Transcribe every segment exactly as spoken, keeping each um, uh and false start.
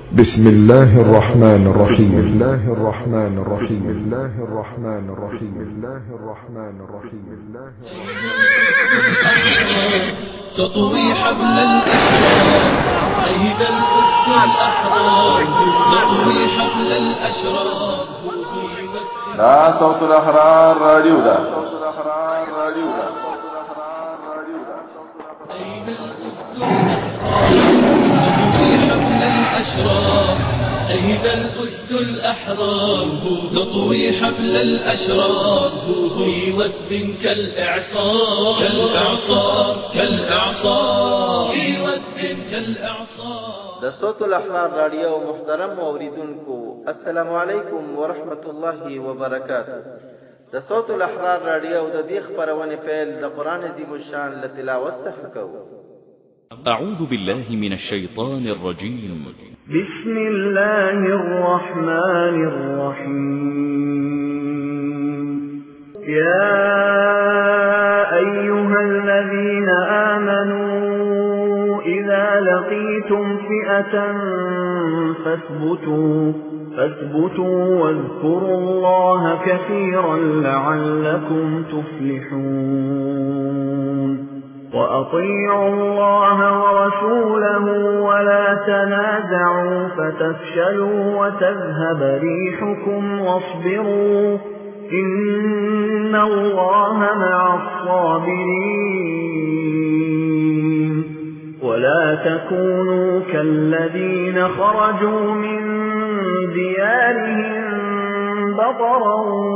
بسم الله الرحمن الرحيم. بسم الله الرحمن الرحيم. بسم الله الرحمن الرحيم. بسم الله الرحمن الرحيم. تطوي حبل الأشرار أيد الأسد الأحرار تطوي حبل الأشرار. لا صوت الأحرار راديو دا أين الأسد الأحرار تطوي حبل الأشرار أين الأسد الأحرار تطوي حبل الأشرار في وثب كالإعصار كالإعصار كالإعصار في وثب كالإعصار. د صوت الاحرار رادیو محترم اوریدونکو السلام علیکم ورحمت الله وبرکاته. د صوت الاحرار رادیو د دې خبرونه پیل د قران عظیم الشان له تلاوت څخه کوو. أعوذ بالله من الشيطان الرجيم. بسم الله الرحمن الرحيم. يا أيها الذين آمنوا إذا لقيتم فئة فاثبتوا فاثبتوا واذكروا الله كثيرا لعلكم تفلحون. وأطيعوا الله ورسوله ولا تنازعوا فتفشلوا وتذهب ريحكم واصبروا إن الله مع الصابرين. ولا تكونوا كالذين خرجوا من ديارهم بطرا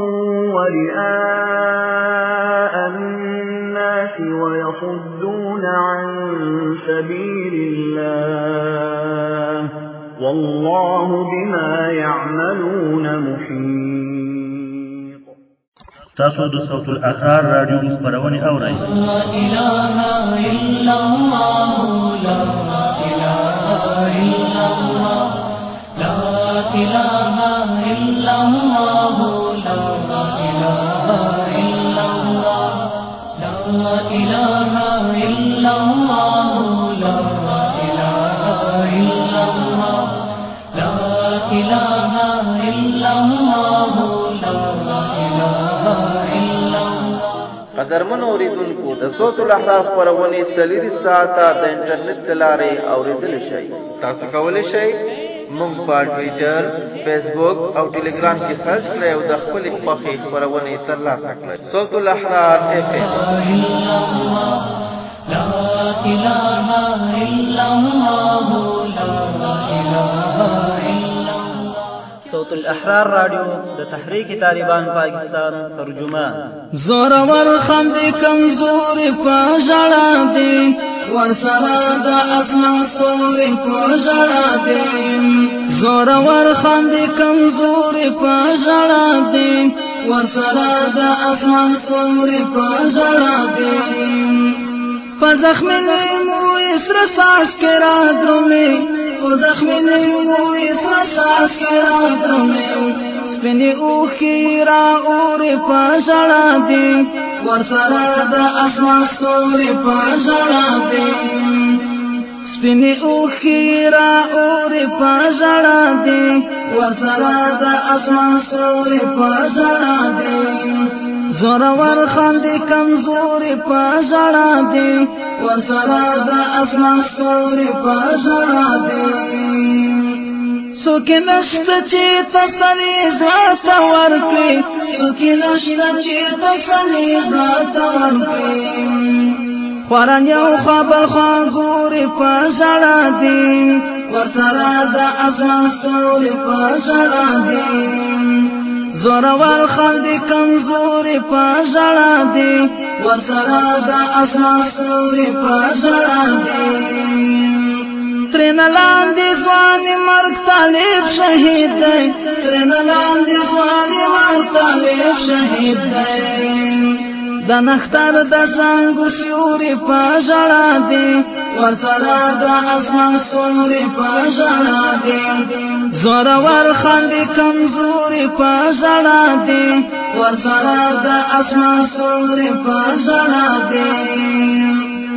ورئاء الناس ويصدون عن سبيل الله والله بما يعملون محيط. تاسو د صوت الاحرار رادیو خبرونه اورئ. لا إله إلا الله لا إله إلا الله لا إله إلا الله لا إله إلا الله لا إله إلا الله لا إله إلا الله لا إله إلا الله لا إله إلا الله. قدرمن اوریدونکو د صوت الاحرار خبرونه سلیری ساعته د انټرنیټ تلاره اوریدل شي. تاسو کولی شئ مونږ په ټوئیټر، فیسبوک او ټلګرام کې سرچ کړئ او د خپل خوښې خبرونه ترلاسه کړئ. صوت الاحرار اف ام. لا إله إلا الله لا إله إلا الله. صوت الاحرار رادیو د تحریک طالبان پاکستان ترجمه. زور ور خند کمزور په ژړا دي ورسره د اسمان ستوري په ژړا دي. زور ور خند کمزور په ژړا دي ورسره د اسمان ستوري په ژړا دي. په زخم مو اسر ساس کې را درومي په زخم مو اسر ساس کې را درومي. سپینې اوښکې را اورې په ژړا دي ورسره د اسمان ستوري په ژړا دي. سپینې اوښکې را اورې په ژړا دي ورسره د اسمان ستوري په ژړا دي. زورور خاندې کمزورې په ژړا دي ورسره د اسمان ستوري په ژړا دي. څوک نشته چې تسلي ځاته ورکړي څوک نشته چې تسلي ځاته ورکړي. خواران یو خوا بل خوا ګورې په ژړا دي ورسره د اسمان ستوري په ژړا دي. زورور خاندې کمزورې په ژړا دي ورسره د اسمان ستوري په ژړا دي. ترین لاندې ځواني مرګ طالب شهید دی ترین لاندې ځواني مرګ طالب شهید دی. د نختر د زنګو سیوري په ژړا دي ورسره د اسمان ستوري په ژړا دي. زورور خاندې کمزوري په ژړا دي ورسره د اسمان ستوري په ژړا دي.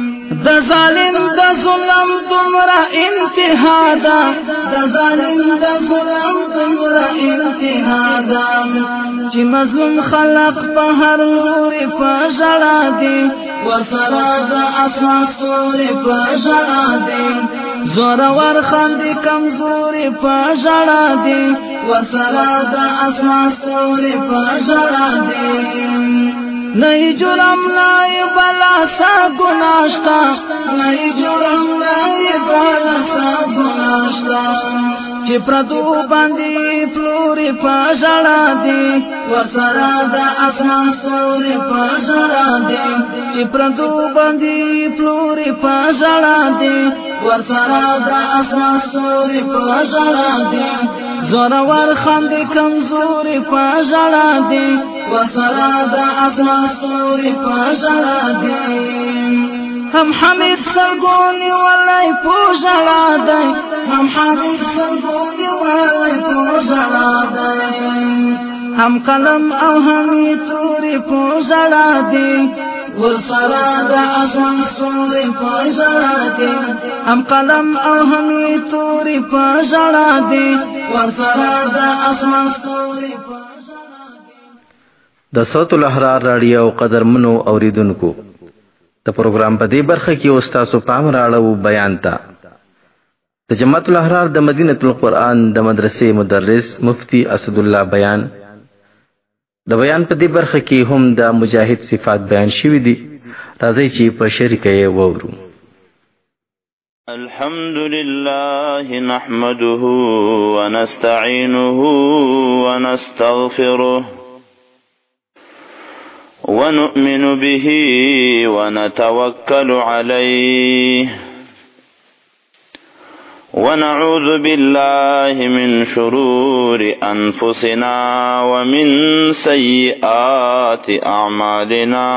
د ظالم د ظلم تمرا انتها دا د ظالم د ظلم تمرا انتها دا چې مظلوم خلق په هر لوري په ژړا دي ورسره د اسمان ستوري په ژړا دي زورور خاندي کمزوري په ژړا دي ورسره د اسمان ستوري په ژړا دي نہیں جرم نہیں بلا سا گناشتا نہیں جرم نہیں بلا سا گناشتا چې پردو باندې پلوري پاژړا دي ورسره د اسمان ستوري پاژړا دي چې پردو باندې پلوري پاژړا دي ورسره د اسمان ستوري پاژړا دي زورور خاندي کمزوري پاژړا دي ورسره د اسمان ستوري پاژړا دي هم حمید سرگونی والای پوژړا دی هم حمید سرگونی والای پوژړا دی هم قلم او هم توري پوژړا دی ورسره د اسمان ستوري پوژړا دی هم قلم او هم توري پوژړا دی ورسره د اسمان ستوري پوژړا دی. د صوت الاحرار رادیو قدرمنو اوریدونکو د پروګرام په دې برخه کې استاد پام راړو بیان تا د جماعت الاحرار د مدینه القرآن د مدرسې مدرس مفتی اسد الله بیان د بیان په دې برخه کې هم د مجاهد صفات بیان شوې دي راځي چې په شریکه یې وورو. الحمد لله نحمده ونستعينه ونستغفره ونؤمن به ونتوكل عليه ونعوذ بالله من شرور أنفسنا ومن سيئات أعمالنا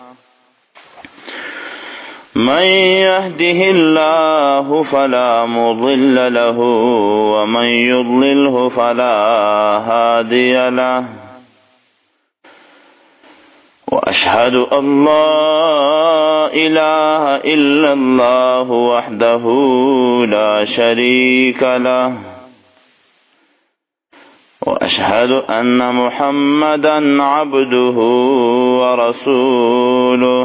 من يهده الله فلا مضل له ومن يضلله فلا هادي له وأشهد أن لا إله إلا الله وحده لا شريك له وأشهد أن محمدا عبده ورسوله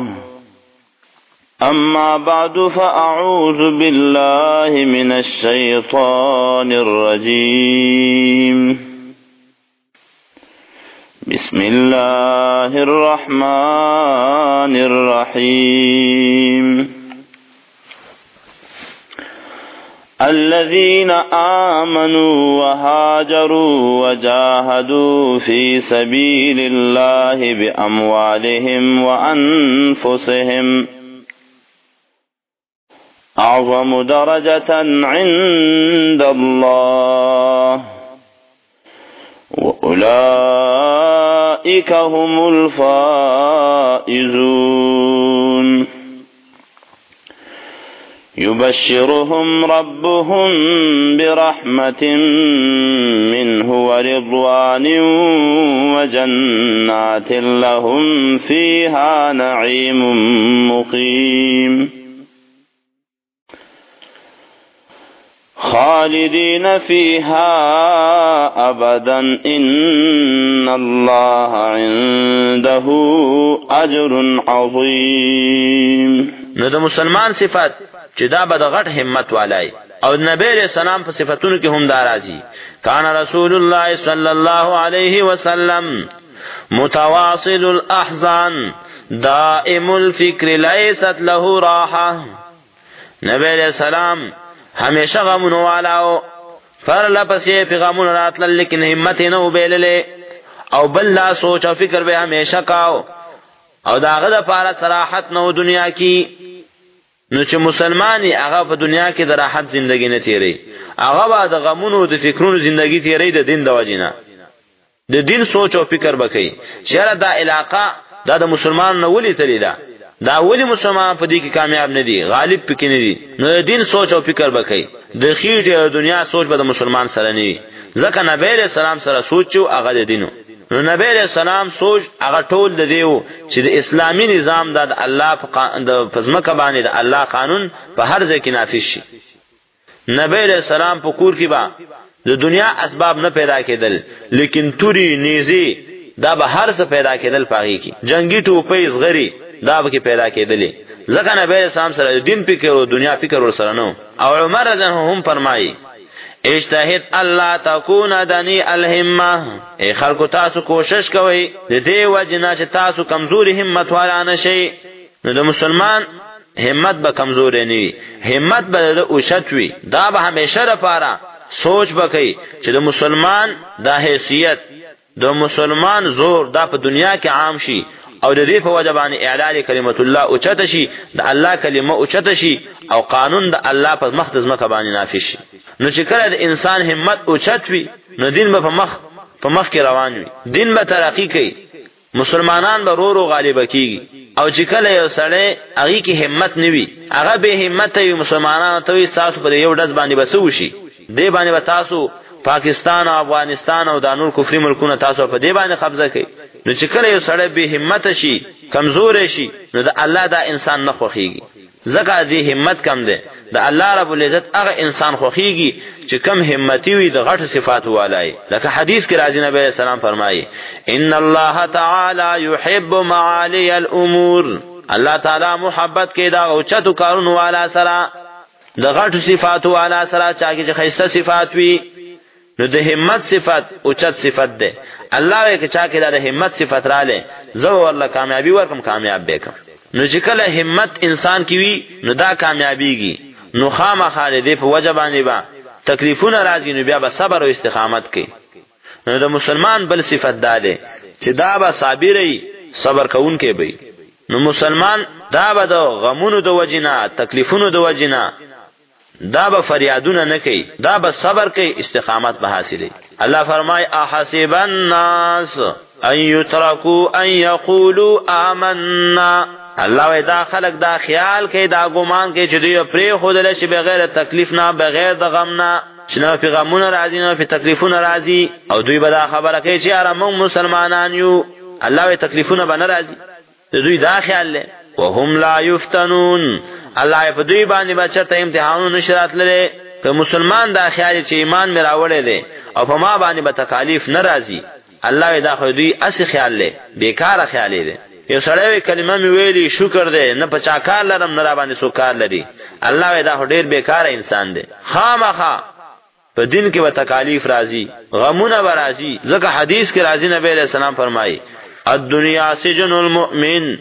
أما بعد فأعوذ بالله من الشيطان الرجيم بسم الله الرحمن الرحيم الذين آمنوا وهاجروا وجاهدوا في سبيل الله بأموالهم وأنفسهم أعظم درجة عند الله وأولئك هم الفائزون يبشرهم ربهم برحمة منه ورضوان وجنات لهم فيها نعيم مقيم خالدين فيها أبدا إن الله عنده أجر عظيم. نو د مسلمان صفات چې دا به د غټ همت والای او نبی علیہ السلام په صفاتونو کې هم دارازي. کان رسول الله صلی الله علیه وسلم متواصل الاحزان دائم الفکر لیست له راحه. نبی علیہ السلام ہمیشہ غمونو والاو فر لپسی پیغامون راتلل لیکن همت نو بیللے او بل لا سوچ او فکر بے ہمیشہ کاو او داغه د پاره صراحت نو دنیا کی نو چې مسلمانی هغه په دنیا کې د راحت ژوندۍ نه تیری هغه با د غمونو د فکرونو ژوندۍ تیری د دین د وجینه د دین سوچ او فکر بکې شهر دا علاقہ دا د مسلمان نو ولي تلی دا دا ولی مسلمان په دې کې کامیاب نه دي غالب پکې نه دي نو دین سوچ او فکر وکړي د خېټه دنیا سوچ به د مسلمان سره نه وي ځکه نبی رسول الله سره سوچو هغه د دینو نو نبی علیہ السلام سوچ هغه ټول د دیو چې د اسلامی نظام د الله په پزماکه باندې د الله قانون په هر ځای کې نافذ شي. نبی علیہ السلام په کور کې با د دنیا اسباب نه پیدا کېدل، لیکن توري نیزي دا به هر څه پیدا کېدل پاږي کی، جنگي ټوپۍ زغری دا به کې پیدا کېدلې. ځکه نبی علیہ السلام سره دین فکر او دنیا فکر ور سره نو. او عمر رضی الله عنه هم فرمایي اجتهد الله تكون دني الهمه، ای خلکو تاسو کوشش کوئ د دې وجنه چې تاسو کمزوري همت والا نشئ. نو د مسلمان همت به کمزور نه وي، همت به اوشت وي. دا به همیشه لپاره سوچ وکړي چې د مسلمان دا حیثیت د مسلمان زور دا په دنیا کې عام شي او د دې په وجه باندې اعلان کلمت الله اوچت شي، د الله کلمه اوچت شي او قانون د الله په مخ د ځمکه باندې نافذ شي. نو چې کله د انسان همت اوچت وي نو دین به په مخ په مخ کې روان وي، دین به ترقی کوي، مسلمانان به ورو ورو غالب کیږي. او چې کله یو سړی هغه کې همت نوي، هغه به همت وي، مسلمانانو ته تاسو په یو ډز باندې بسو شي، دې باندې به تاسو پاکستان او افغانستان او د نور کفري ملکونو تاسو په دې باندې قبضه کوي. نو چې کله یو سړی به همت شي، کمزور شي، نو د الله دا انسان نه خوخيږي. ځکه دې همت کم ده. د الله رب العزت هغه انسان خوخيږي چې کم همتی وي، د غټ صفات والای. لکه حدیث کې راځي نبی اسلام فرمایي ان الله تعالی يحب معالی الامور، الله تعالی محبت کې دا او چتو کارونو والا سره، د غټ صفات والا سره، چا کې خیسته صفات وي. نو د همت صفت او چت صفت ده. الله کې چا کې د همت صفت رااله زو ورله کامیابی ورکم، کامیاب بکم. نو چې کله همت انسان کې وي نو دا کامیابیږي. نو خامخا دې په وجه باندې با تکلیفونه راځي، نو بیا به صبر او استقامت کوي. نو د مسلمان بل صفت ده چې دا به صابري، صبر کوونکی وي. نو مسلمان دا به د غمونو د وجنه، تکلیفونو د وجنه دا به فریادونه نه کوي، دا به صبر کوي، استقامت به حاصلې. الله فرمای احسب الناس ان يتركوا ان يقولوا آمنا، الله وی دا خلق دا خیال کوي، دا ګمان کوي چې دوی پرې خودل شي بغیر تکلیف نه، بغیر د غم نه، چې نه په غمونه راځي نه په تکلیفونه راځي. او دوی به دا خبره کوي چې اره موږ مسلمانان یو، الله وی تکلیفونه به نه راځي. دوی دا خیال لري وهم لا یفتنون، الله په دوی باندې به چرته امتحانونه نشرات لري. که مسلمان دا خیال چې ایمان مې راوړی دی او په ما باندې به تکالیف ناراضي، الله دا خو دوی اسی خیال لري، بیکاره خیال لري. یو سړی کلمه مې ویلي شکر دی، نه پچا کار لرم نه را باندې سو کار لري، الله دا خو ډیر بیکاره انسان دی. خامخا په دین کې به تکالیف راځي، غمونه به راځي. ځکه حدیث کې راځي نبی علیہ السلام فرمایي الدنیا سجن المؤمن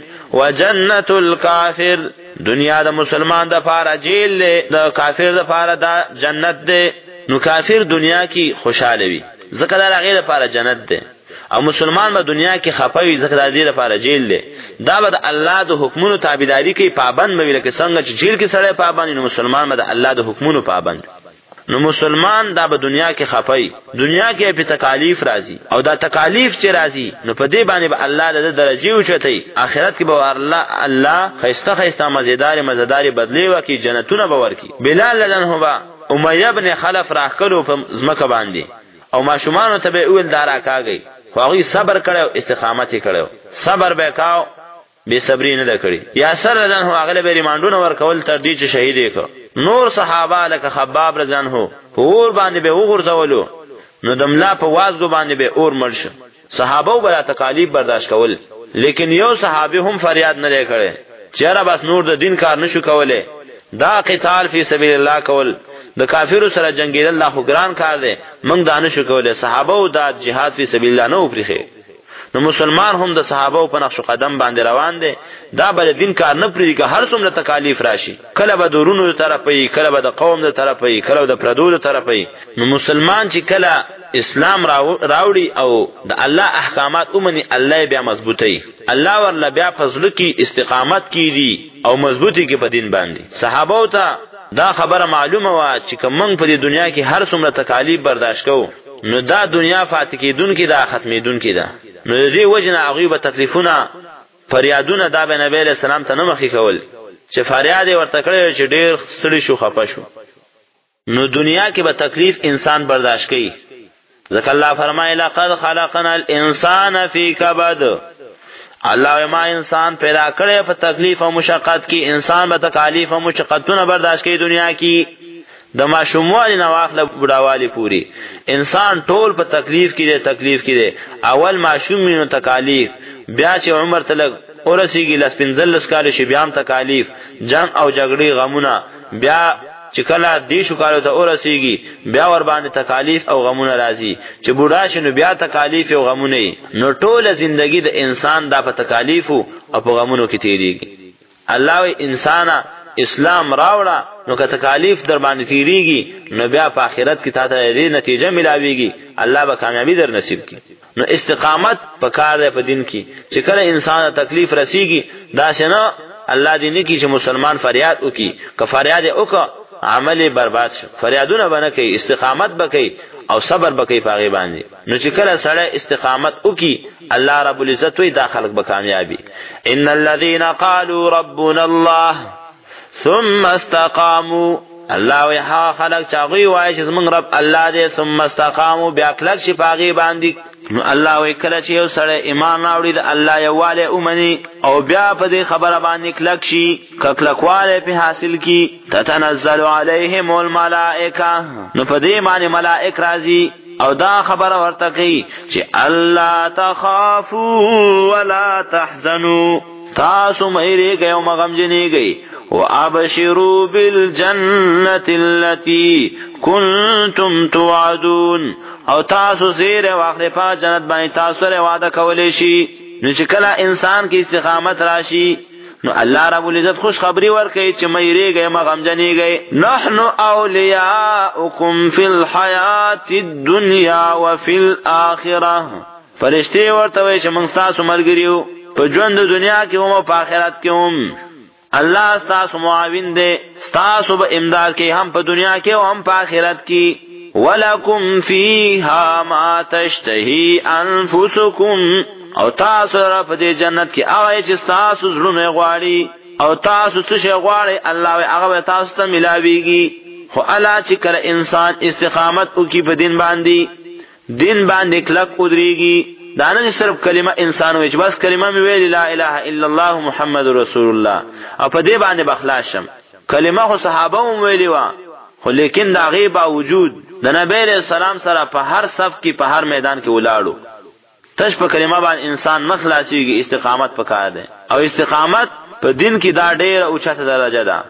وجنت الکافر، دنیا د مسلمان د پاره جیل دی، د کافر د پاره دا جنت دی. نو کافر دنیا کې خوشاله وي ځکه دا هغه لپاره جنت دی، او مسلمان به دنیا کې خپوي ځکه د دې لپاره جیل دی. دا به د الله د حکمونو تابعداري کوي، پابند به وي. لکه څنګه چې جیل کې سړی پابند، نو مسلمان به د الله د حکمونو پابند. نو مسلمان دا به دنیا کې خپوي، دنیا کې په تکالیف راځي، او دا تکالیف چې راځي نو په دې باندې به الله د درجه اوچتي. آخرت کې به الله الله خيسته خيسته مزیدار مزیدار بدلی وکي، جنتونه به ورکي. بلال لنه با امیہ ابن خلف راخلو په زمکه باندې، او ماشومان ته به اول دارا کاږي، خو هغه صبر کړو، استقامت کړو. صبر به کاو، بے صبری نه کړی. یا سره لنه هغه به ریمانډونه ورکول تر دې چې شهید وکړ. نور صحابه لکه خباب رضی الله عنه اور باندې به وګرځولو، نو دملا په وازګو باندې به اور مرشه. صحابه به تکالیف برداشت کول، لیکن یو صحابي هم فریاد نه کړي چې را بس نور د دین کار نشو کوله. دا قتال فی سبیل الله کول، د کافرو سره جنگیدل الله خو ګران کار دی، موږ دا نشو کوله. صحابه او د جهاد فی سبیل الله نه وپریخي. نو مسلمان هم د صحابه په نقش قدم باندې روان دي. دا بل دین کار نه پریږي که هر څومره تکالیف راشي، کله به درونو طرفې، کله به د قوم د طرفې، کله د پردو د طرفې. نو مسلمان چې کله اسلام راوړي او د الله احکامات اومني، الله بیا مضبوطي، الله ورله بیا فضل کی استقامت کی دي او مضبوطی کی په دین باندې. صحابه ته دا خبره معلومه وا چې کوم په دې دنیا کې هر څومره تکالیف برداشت کوو، نو دا دنیا فاتح کیدون کی دا ختمیدون کی دا. نو دې وجنه هغه به تکلیفونه فریادونه دا به نبی علیہ السلام ته نه مخې کول چې فریاد ورته کړی چې ډیر ستړي شو، خپه شو. نو دنیا کې به تکلیف انسان برداشت کوي، ذکر الله فرمایي لقد خلقنا الانسان فی کبد، الله ما انسان پیدا کړی په تکلیف او مشقت کې. انسان به تکالیف او مشقتونه برداشت کوي دنیا کې، د ماشوموالي نه واخله بوډاوالي پوری. انسان ټول په تکلیف کې دی، تکلیف کې دی. اول ماشوم نو تکالیف، بیا چې عمر تلک ورسیږي لس پنځلس کال شي بیا هم تکالیف، جنگ او جګړې غمونه، بیا چې کله دې شو کالو ته ورسیږي بیا ور باندې تکالیف او غمونه راځي. چې بوډا شنو بیا تکالیف او غمونه. نو ټول زندگی د انسان دا په تکالیف او په غمونو کې تیریږي. الله وی انسان اسلام راوړه نو که تکالیف در باندې تیریږي نو بیا په آخرت کې تاسو دې نتیجه ملاويږي، الله به کامیابی در نصیب کړي. نو استقامت په کار دی په دین کې. چې کله انسان تکلیف رسیږي دا څنګه الله دې نه کې چې مسلمان فریاد وکي، که فریاد وکړه عمل برباد شو. فریادونه باندې کوي، استقامت وکي او صبر وکي پاغي باندې. نو چې کله سره استقامت وکي الله رب العزت وي دا خلق به کامیابی. ان الذين قالوا ربنا الله ثم استقاموا، الله وی ها خلق چاغي وای چې زمون رب الله دې ثم استقاموا بیا کلک شي پاغي باندې. نو الله وی کله چې یو سره ایمان راوړي د الله یواله اومني او بیا په دې خبره باندې کلک شي، کلکواله په حاصل کی تتنزل عليهم الملائکه، نو په دې باندې ملائک راځي او دا خبره ورته کوي چې الله تخافوا ولا تحزنوا، تاسو مېریږئ او مغمجنېږئ. وابشروا بالجنة التي كنتم توعدون، او تاسو زیر واخلې په جنت باندې تاسو سره وعده کولې شي. نو چې کله انسان کې استقامت راشي نو الله رب العزت خوش خبری ورکړي چې مېریږئ مغمجنېږئ. نحن اولیاؤکم فی الحیات الدنیا وفی الاخره، فرشتي ورته وایي چې موږ تاسو ملګریو په ژوند د دنیا کې او په آخرت کې هم. الله ستاسو معاون دی، ستاسو به امداد کوي هم په دنیا کې او هم په آخرت کې. ولکم فیها ما تشتهی انفسکم، او تاسو را په دې جنت کې هغه چې تاسو زړونه غواړي او تاسو څه شي غواړي الله وي هغه تاسو ته ملاويږي. خو الله چې کله انسان استقامت وکړي په دین باندې، دین باندې کلک ودرېږي، دا نه صرف کلمه انسان وي چې بس کلمه مې ویل لا اله الا الله محمد رسول الله او په دې باندې بخلاص شم. کلمه خو صحابه هم ویلي و، خو لیکن دا غي باوجود د نبی رسول سلام سره په هر صف کې په هر میدان کې ولاړو. تش په کلمه باندې انسان مخلاصيږي، استقامت پکار ده. او استقامت په دین کې دا ډېر اوچته درجه ده.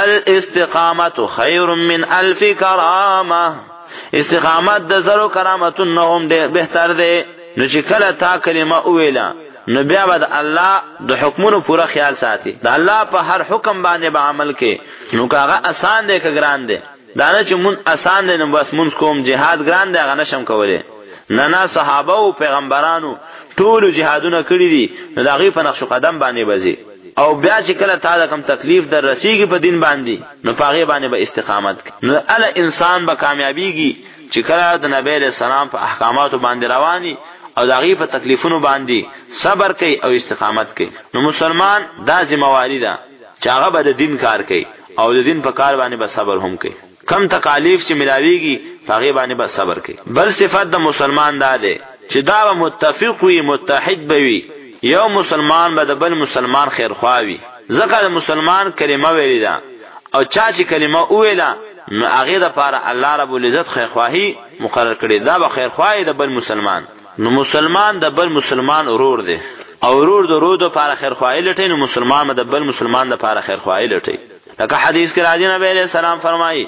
الاستقامت خیر من الف کرامه، استقامت د زرو کرامتونو هم بهتر ده. نو چې کله تا کلمه ویلا نو بیا به الله د حکمونو پورا خیال ساتي، د الله په هر حکم باندې به عمل کوي. نو کاغه آسان دی که ګران دی؟ دا نه چې مون آسان دی نو بس مون کوم، جهاد ګران دی هغه نشم کولای. نه نه، صحابه او پیغمبرانو ټول جهادونه کړی دي، نو دا غي په نقش قدم باندې بزي. او بیا چې کله تا د کم تکلیف در رسیږي په دین باندې نو پاغه باندې به با استقامت نو ال انسان به کامیابیږي چې کله د نبی له سلام په احکاماتو باندې رواني او دغه په تکلیفونو باندې صبر کوي او استقامت کوي. نو مسلمان دا ذمہواری ده چې هغه به د دین کار کوي او د دین په کار باندې به صبر هم کوي. کم تکالیف چې ملاويږي هغه باندې به صبر کوي. بل صفات د مسلمان دا ده چې دا متفق وي، متحد وي، یو مسلمان به د بل مسلمان خیر خواوي. ځکه د مسلمان کلمه ویل ده او چا چې کلمه ویله نو هغه د پاره الله رب العزت خیر خواهی مقرر کړی، دا به خیر خواهی د بل مسلمان. نو مسلمان د بل مسلمان ورور دی او ورور د ورور د پاره خیر خواهی لټي، نو مسلمان د بل مسلمان د پاره خیر خواهی لټي. لکه حدیث کې راځي نبی علیہ السلام فرمایي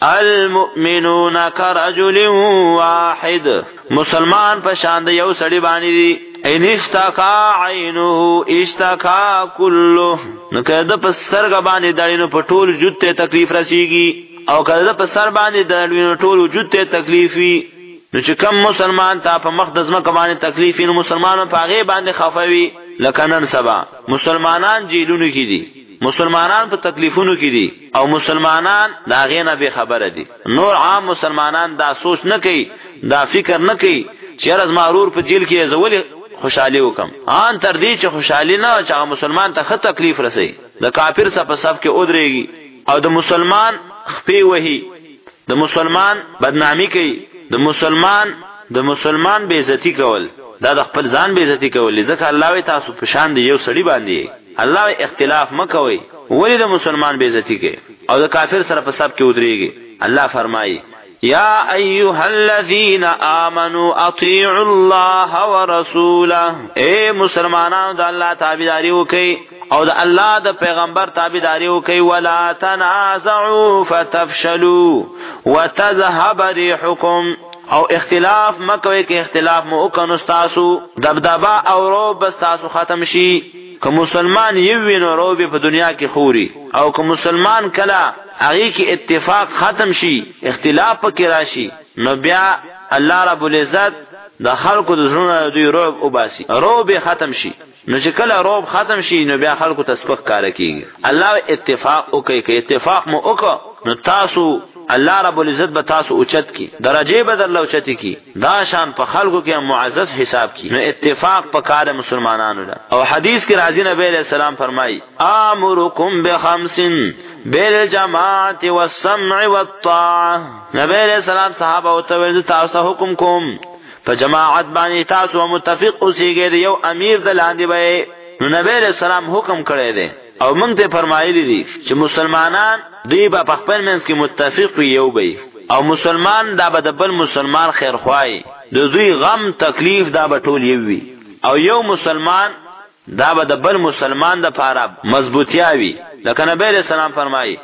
المؤمنون كرجل واحد، مسلمان په شان د یو سړي باندې دي. ان اشتکا عینه اشتکا کله، نو کله په سترګ باندې دړینو په ټول وجود ته تکلیف رسیږي او کله په سر باندې دړینو ټول وجود ته تکلیف وي. نو چې کم مسلمان ته په مقدس مکه باندې تکلیف نو مسلمانانو په هغه باندې خفوي. لکه نن سبا مسلمانان جیلونو کې دي، مسلمانان په تکلیفونو کې دي او مسلمانان دا غینه به خبره دي. نور عام مسلمانان دا سوچ نه کوي، دا فکر نه کوي چې راز مارور په جیل کې زول خوشالي وکم. ان تر دې چې خوشالي نه چې مسلمان ته خط تکلیف رسي، د کافر سره په صف کې اودريږي او د مسلمان خپي وهي، د مسلمان بدنامي کوي، د مسلمان د مسلمان بے عزتی کول دا د خپل ځان بے عزتی کول، ځکه الله وی تاسو په شان دی یو سړی باندې. الله وی اختلاف مکوئ، ولی د مسلمان بے عزتی کې او د کافر سره په سب کې ودرېږي. الله فرمایي یا ایها الذین آمنوا اطیعوا الله ورسوله، اے مسلمانانو د الله تابعداري وکئ او د الله د پیغمبر تابعداري وکئ. ولا تنازعوا فتفشلوا وتذهب ريحكم، او اختلاف مکوئ که اختلاف مو وکنو ستاسو دبدبا او روب ستاسو ختم شي. که مسلمان یوی نو روبی په دنیا کې خوري، او که مسلمان کلا هغه کې اتفاق ختم شي اختلاف پکې راشي نو بیا الله رب العزت د خلقو د زړونو دوی روب وباسي، روب ختم شي. نو چې کله روب ختم شي نو بیا خلقو تسبق کار کوي. الله اتفاق وکي، که اتفاق مو وکړو نو تاسو الله رب العزت به تاسو اوچت کی، درجه بدل اوچت کی، دا شان په خلقو کې معزز حساب کی. نو اتفاق په کار مسلمانانو ده. او حدیث کې راځي نبی علیہ السلام فرمایي امرکم بخمس بالجماعت والسمع والطاعه. نبی علیہ السلام صحابه او ته تاسو حکم کوم په جماعت باندې تاسو متفق اوسئ، یو امیر د لاندې به. نو نبی علیہ السلام حکم کړی دی او موږ ته فرمایلی دي چې مسلمانان دوی به په خپل منځ کې متفق یو وي، او مسلمان دا به د بل مسلمان خیر خوای، د دوی غم تکلیف دا به ټول یو وي، او یو مسلمان دا به د بل مسلمان د پاره مضبوطیا وي. لکه نبی علیہ السلام فرمایي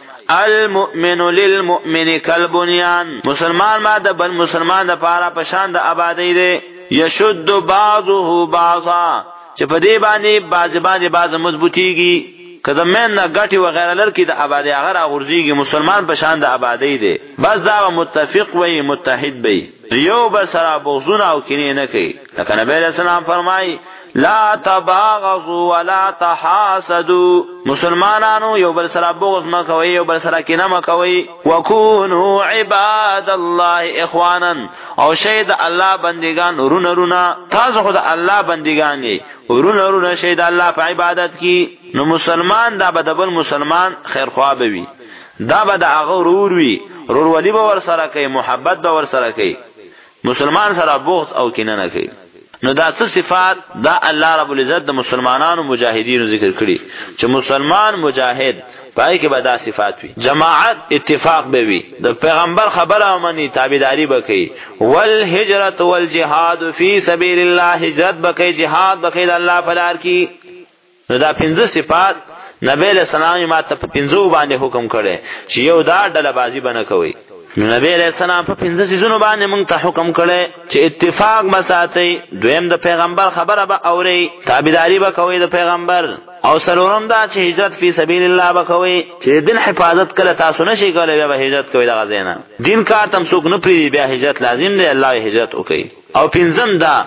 المؤمن للمؤمن کالبنیان، مسلمان ما د بل مسلمان د پاره په شان د آبادی دی. یشد بعضه بعضا، چې په دې باندې باز باندې باز مضبوطیږي. کله من نه غټي وغیرہ لرکی د آبادی هغه راغورځيږي، مسلمان په شان د آبادی دی. بس دا متفق وي متحد وي، یو بل سره بغضونه او کینې نه کوي. لکه نبی علیہ السلام فرمایي لا تباغضوا ولا تحاسدوا، مسلمانانو یو بل سره بغض مکوئ، یو بل سره کینه مکوئ. وکونوا عباد الله اخوانا، او شهید الله بندگان رونه رونه، تاسو خو د الله بندگان یې، رونه رونه شهید الله په عبادت کې. نو مسلمان دا به د بل مسلمان خیر خواه وي، دا به د هغه ورور وي، ورورولي به ور سره کوي، محبت به ور سره کوي، مسلمان سره بغض او کینه نه کوي. نو دا څه صفات دا الله رب العزت د مسلمانانو مجاهدینو ذکر کړي چې مسلمان مجاهد پای کې به دا صفات وي. جماعت اتفاق به وي، د پیغمبر خبره ومني، تابعداري وکړي. والهجرة والجهاد فی سبیل الله، هجرت وکړي، جهاد وکړي د الله په لار کې. نو دا پنځه صفات نبی علیہ السلام ما ته په پنځو باندې حکم کړي چې یو دا ډله بازی بنه کوي. نو نبی علیہ السلام په پنځه سيزونو باندې موږ ته حکم کړي چې اتفاق مساتي، دویم د پیغمبر خبره به اوري، تابعداري به کوي د پیغمبر، او سلورم دا چې هجرت فی سبیل الله به کوي، چې دین حفاظت کله تاسو نشي کولای بیا به هجرت کوي د غزینا دین کار تم څوک نه پری بیا هجرت لازم دی، الله هجرت وکي. او پنځم دا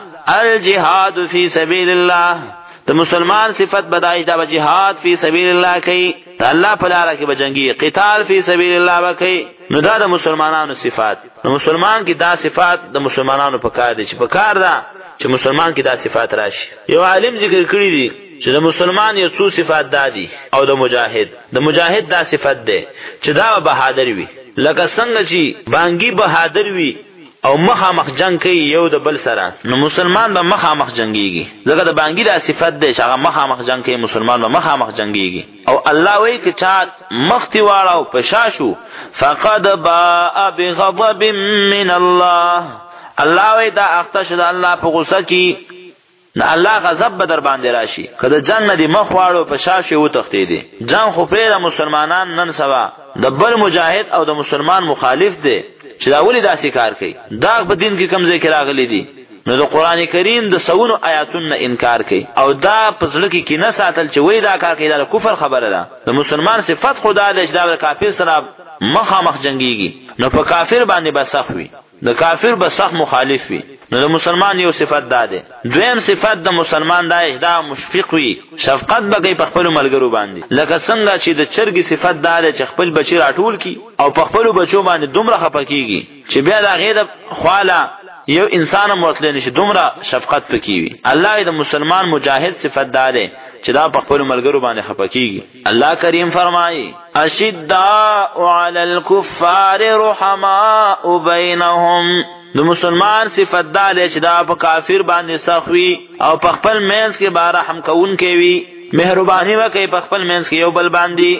الجهاد فی سبیل الله، د مسلمان صفت بدای دا جهاد فی سبیل الله کوي، الله په لار کې به جنگي، قتال فی سبیل الله وکي. نو دا د مسلمانانو صفات. نو مسلمان کې دا صفات د مسلمانانو په کار دي چې په کار ده چې مسلمان کې دا صفات راشي. یو عالم ذکر کړی دي چې د مسلمان یو څو صفات دادي، او د مجاهد د مجاهد دا صفت ده چې دا بهادر وي، لکه څنګه چې بانګي بهادر وي او مخامخ جنگ کوي یو د بل سره. نو مسلمان به مخامخ جنگيږي، ځکه د بانګي د صفت ده چې هغه مخامخ جنگ کوي، مسلمان به مخامخ جنگيږي. او الله وایي چې چا مختی واړو پشاشو فقد باء بغضب من الله، الله وایي دا اختش د الله په غصه کې نه الله غضب به در باندې راشي. کله جنگ نه دی مخ واړو پشاشو و تختی دي. جنگ خو په مسلمانان نن سبا د بل مجاهد او د مسلمان مخالف دي چې دا ولې داسې کار کوي، دا په دین کې کم ځای کې راغلي دي. نو د قران کریم د سونو آیاتونو انکار کوي، او دا پسړه کې کې نه ساتل چې وای دا کار کوي، دا کفر خبره ده. د مسلمان صفت خدا دې چې دا کافر سره مخامخ جنگيږي، نو په کافر باندې بسخ وي، د کافر بسخ مخالف وي. نو د مسلمان یو صفت ده. دویم صفت د مسلمان دا دا مشفق وي، شفقت بګي په خپل ملګرو باندې، لکه څنګه چې د چرګي صفت ده چې خپل بچی راټول کی او په خپل بچو باندې دومره خپکیږي چې بیا دا غیر خواله یو انسان مرتله نشي، دومره شفقت پکې وي. الله د مسلمان مجاهد صفت ده چې دا په خپل ملګرو باندې خپکیږي. الله کریم فرمایي اشداء علی الکفار رحماء بینهم، د مسلمان صفت دا دی چې دا په کافر باندې سخوي او په خپل مینس کې بار رحم کوونکی وي، مهرباني وکي په خپل مینس کې یو بل باندې.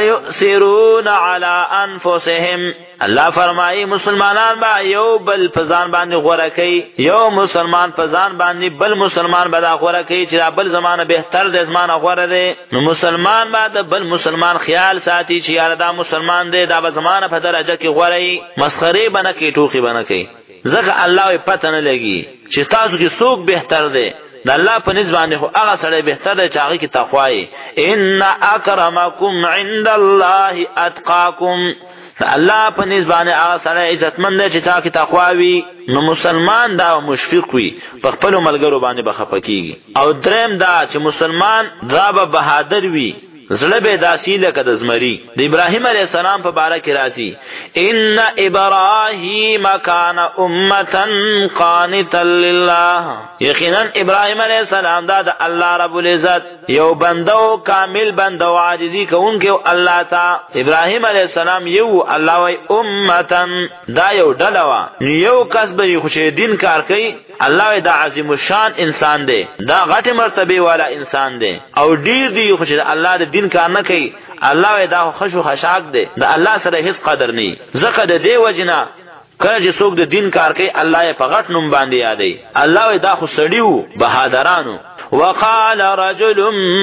ويؤثرون على انفسهم، الله فرمایي مسلمانان با یو بل په ځان باندې غوړه کوي، یو مسلمان په ځان باندې بل مسلمان به دا غوړه کوي چې بل زمانه بهتر د زمانه غوړه دی. نو مسلمان با د بل مسلمان خیال ساتي چې یاره دا مسلمان دی، دا به زمانه په درجه کې غوړی، مسخري بنه کوي، ټوخي بنه کوي. ځکه الله پته نه لګي چې تاسو کې څوک بهتر دی. د الله په نسبت باندې خو هغه سره بهتر دی چې هغه کې تقوا وي. ان اکرمکم عند الله اتقاکم، د الله په نسبت باندې هغه سره عزتمند دی چې تا کې تقوا وي. نو مسلمان دا مشفق وي، په خپل ملګرو باندې بخښه کیږي. او دریم دا چې مسلمان دا به بهادر وي، زړه به داسې لکه د زمری. د ابراهیم علیه السلام په باره کې راځي ان ابراهیم کان امه قانتا لله، یقینا ابراهیم علیه السلام دا د الله رب العزت یو بندو کامل بندو عاجزی کوونکی الله تا. ابراهیم علیه السلام یو الله وی امه، دا یو ډله وا، یو کس به خو دین کار کوي. الله وی دا عظیم الشان انسان دی، دا غټ مرتبه والا انسان دی، او ډیر دی خو الله د دین کار نه کوي. الله وی دا خشو خشاک دی، دا الله سره هیڅ قدر نه. زکه د دې وجنه کله چې څوک د دین کار کوي الله یې په غټ نوم باندې یادوي. الله وی دا خو سړیو بهادرانو. وقال رجل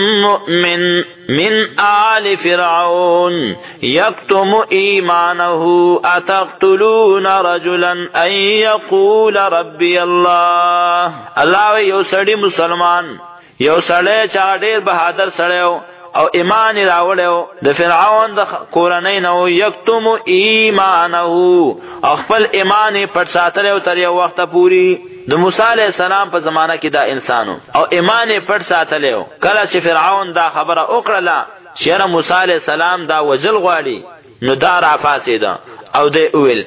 مؤمن من آل فرعون يكتم إيمانه أتقتلون رجلا أن يقول ربي الله. الله یو سړی مسلمان، یو سړی چې ډېر بهادر سړی او ایمان راوړیو د فرعون د کورنۍ نو، یکتم ایمانه او خپل ایمان پټ ساتلو تر یو وخت پوری. د موسی علیہ السلام په زمانہ کې دا انسانو او ایمان پټ ساتلو. کله چې فرعون دا خبره وکړه چې موسی علیہ السلام دا وجل غواړي، نو دا را فاسده او دی ویل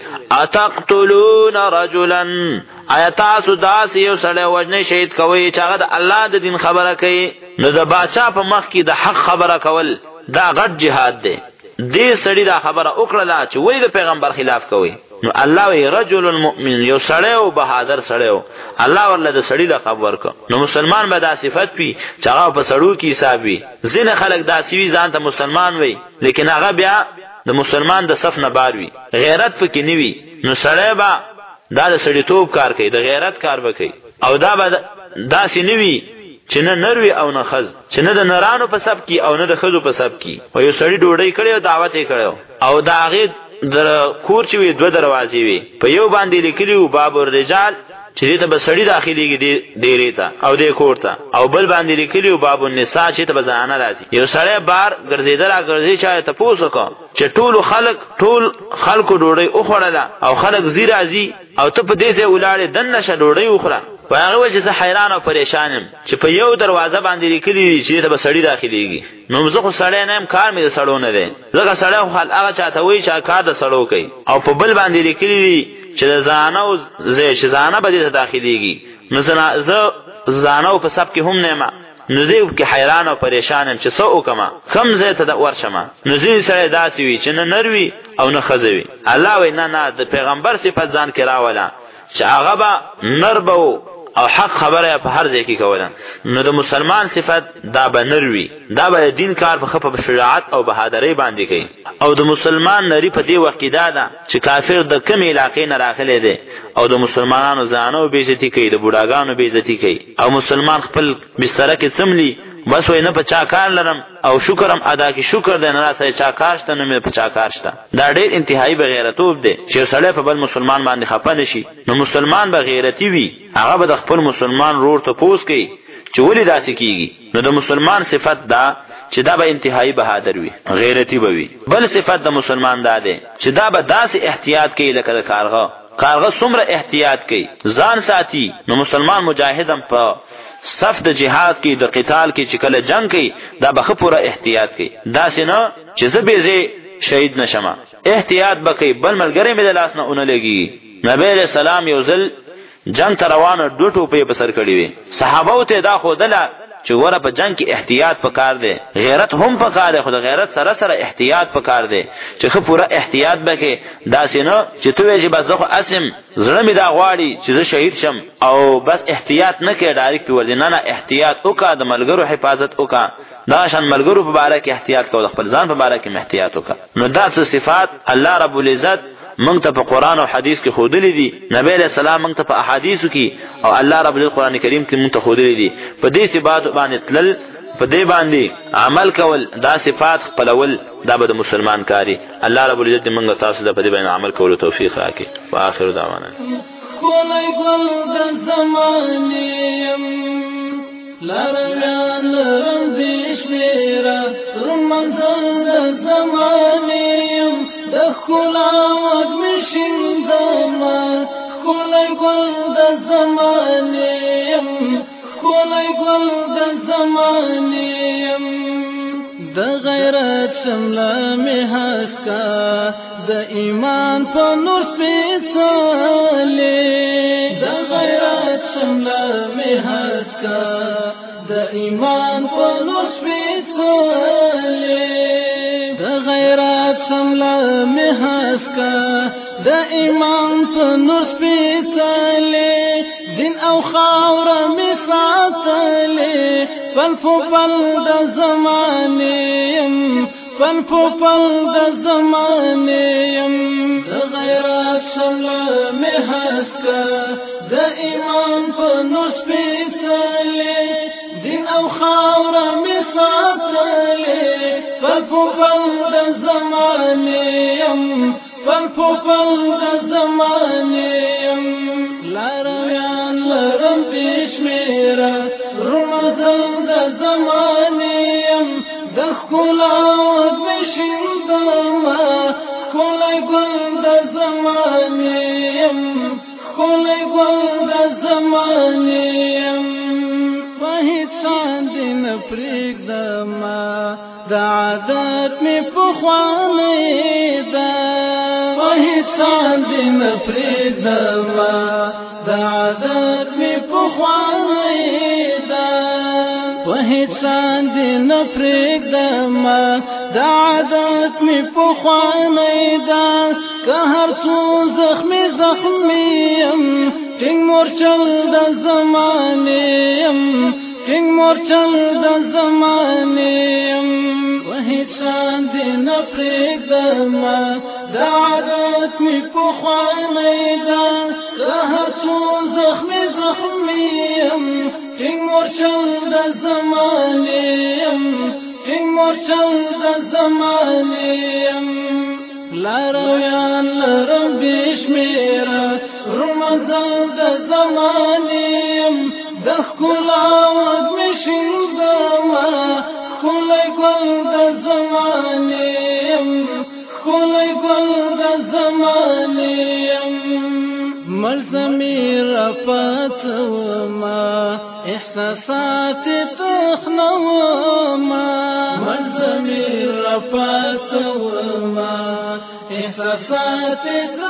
اتقتلون رجلا، آیا تاسو داسې یو سړی وجنه شهید کوي چې هغه د الله د دین خبره کوي؟ نو د بادشاہ په مخ کې د حق خبره کول دا غټ جهاد دی. دې سړی دا خبره وکړه چې ولې د پیغمبر خلاف کوي؟ نو الله وی رجل المؤمن، یو سړی او بهادر سړی، الله ورله د سړی لقب ورکړ. نو مسلمان به دا صفت پی چې هغه په سړو کې حساب وي. ځینې خلک داسې وي ځان ته مسلمان وي، لیکن هغه بیا د مسلمان د صف نه بار وي، غیرت پکې نه وي. نو سړی به دا د سړیتوب کار کوي، د غیرت کار به کوي. او دا به داسې نه وي چې نه نروي او نه خز، چې نه د نرانو په سب کې او نه د خزو په سب کې. او یو سړی ډوډۍ کړي او دعوت یې کړو، او دا هغه در کور چې وي دوه دروازې وي، په یو باندې لیکلی و باب الرجال چې دې ته به سړی داخليږي ډیرې ته او دې کور ته، او بل باندې لیکلی و باب النساء چې ته به زنانه راځي. یو سړی بار ګرځېدل راګرځي چې ته پوسو کو چې ټول خلق ټول خلکو ډوډۍ وخوړله او خلک زی راځي او ته په دې ځای ولاړې دن نشه ډوډۍ وخوره. په هغه وجه زه حیران او پریشان یم چې په یو دروازه باندې لیکلی چې ته به سړی داخليږي. نو زه خو سړی نه یم، کار مې د سړو نه دی. ځکه سړی خو هغه چاته وایي چې کار د سړو کوي، او په بل باندې لیکلی چې زانو زه چې زانه به دې داخليږي. نو زه زانو په سب کې هم نه ما، نو زه کې حیران او پریشان یم چې څه وکما، کم زه ته د ورشم. نو زه سړی داسې وي چې نه نروي او نه خزوي. الله وی نه نه، د پیغمبر صفات ځان کې راولا چې هغه به نربو او حق خبره په هر ځای کې کوله. نو د مسلمان صفت دا به نروي، دا به دین کار په خپه شجاعت او بهادری باندې کوي. او د مسلمان نری په دې وخت کې دا ده چې کافر د کوم علاقې نه راغلی دی او د مسلمانانو ځانو بیزتی کوي، د بوډاګانو بیزتی کوي، او مسلمان خپل بستر کې څملی بس وای نه په چا کار لرم او شکرم ادا کی، شکر دې نه راسه چا کار شته نه مې په چا کار شته. دا ډېر انتهایی بغیرتوب دی چې سړی په بل مسلمان باندې خپه نشي. نو مسلمان بغیرتی وي، هغه به د خپل مسلمان رور ته پوس کوي چې ولې داسې کیږي. نو د مسلمان صفت دا چې دا به انتهایی بهادر وي، غیرتی به وي. بل صفت د مسلمان دا دی چې دا به داسې احتیاط کوي لکه د کارغه. کارغه څومره احتیاط کوي، ځان ساتي. نو مسلمان مجاهدم په صف د جهاد کې د قتال کې چې کله جنگ کوي دا به پوره احتیاط کوي، دا سينه چې زبېزه شهید نشم. احتیاط بکې بل ملګری مې د لاس نه اون لګي. نبی علیہ السلام یو ځل جنگ ته روانه دوه ټوپې په سر کړې وي. صحابه ته دا خو دله چې ګوره په جنگ کې احتیاط پکار دی، غیرت هم پکار دی، خو د غیرت سره سره احتیاط پکار دی چې خو پوره احتیاط وکړي. داسې نه چې ته وایې چې بس زه خو اسم زړه مې دا غواړي چې زه شهید شم او بس احتیاط نه کوې ډایرکټ ورځې. نه نه، احتیاط وکړه، د ملګرو حفاظت وکړه، دا شان ملګرو په باره کې احتیاط کوه، د خپل ځان په باره کې احتیاط وکړه. نو دا څه صفات الله رب العزت موږ ته په قرآن او حدیث کې ښودلي دي، نبی علیہ السلام موږ ته په احادیثو کې او الله رب العزت قرآن کریم کې موږ ته ښودلي دي. په دې صفات باندې تلل، په دې باندې عمل کول، دا صفات خپلول، دا به د مسلمان کاری. الله رب العزت موږ تاسو ته په دې باندې عمل کولو توفیق راکړي. واخر دعوانا خولای ګل د زمانې لرمیان لرم بشمیره رمزل د زمانې د ښکلا وږمشین زما خولای ګل د زمانې خولای ګل د زمانې د غیرت شمله مې هسکا د ایمان په نور سپېڅلې د غیرت شمله مې هسکا د ایمان په نور سپېڅلې د غیرت شمله مې هسکا د ایمان په نور سپېڅلې دین او خاوره مې ساتلې پل په پل د زمانې پل په پل د زمانې د غیرت شمله مې هسکا د ایمان په نور سپېڅلې دین او خاوره مې ساتلې پل په پل د زمانې پل په پل د زمانې لارویان لرم بشمیره رمزل د زمانې د ښکلا وږمشین زما ښکلی ګل د زمانې ښکلی ګل د زمانې په هېڅ شان دې نه پرېږدمه د عادت مې پخوانۍ ده په هېڅ شان دې نه پرېږدمه د عادت مې پخوانۍ ده په هېڅ شان دې نه پرېږدمه د عادت مې پخوانۍ ده که هر څو زخمې زخمې یم ټینګ مورچل د زمانې یم ټینګ مورچل د زمانې یم په هېڅ شان دې نه پرېږدمه د عادت مې پخوانۍ ده که هر څو زخمې زخمې یم ټینګ مورچل د زمانې یم ټینګ مورچل د زمانې یم لارویان لرم بشمیره رمزل د زمانې یم د ښکلا وږمشین زما ښکلی ګل د زمانې یم ښکلی ګل د زمانې یم مړ ضمیر راپاڅومه احساسات تخنومه مړ ضمیر راپاڅومه احساسات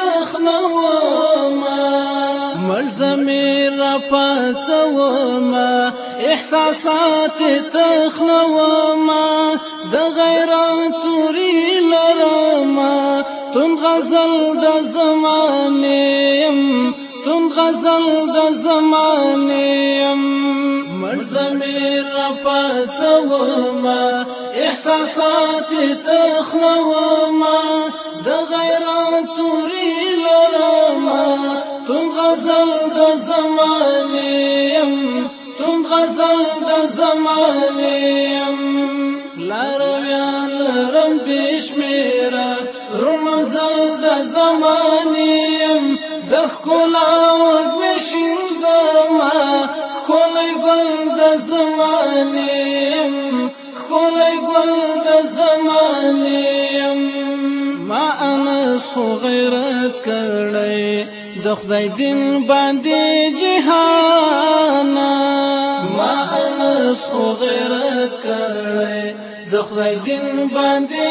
تخنومه مړ ضمیر راپاڅومه احساسات تخنومه د غیرت توري لرمه تون غزل د زمانې تون غزل د زمانې مړ ضمیر راپاڅومه احساسات تخنومه د غیرت توري لرمه تون غزل د زمانې تون غزل د زمانې لارویان لرم بشمیره رمزل د زمانې د ښکلا وږمشین زما ښکلی ګل د زمانې ښکلی ګل د زمانې ما انس خو غیرت کړی د خدای دین باندې جهانه ما انس خو غیرت کړی د خدای دین باندې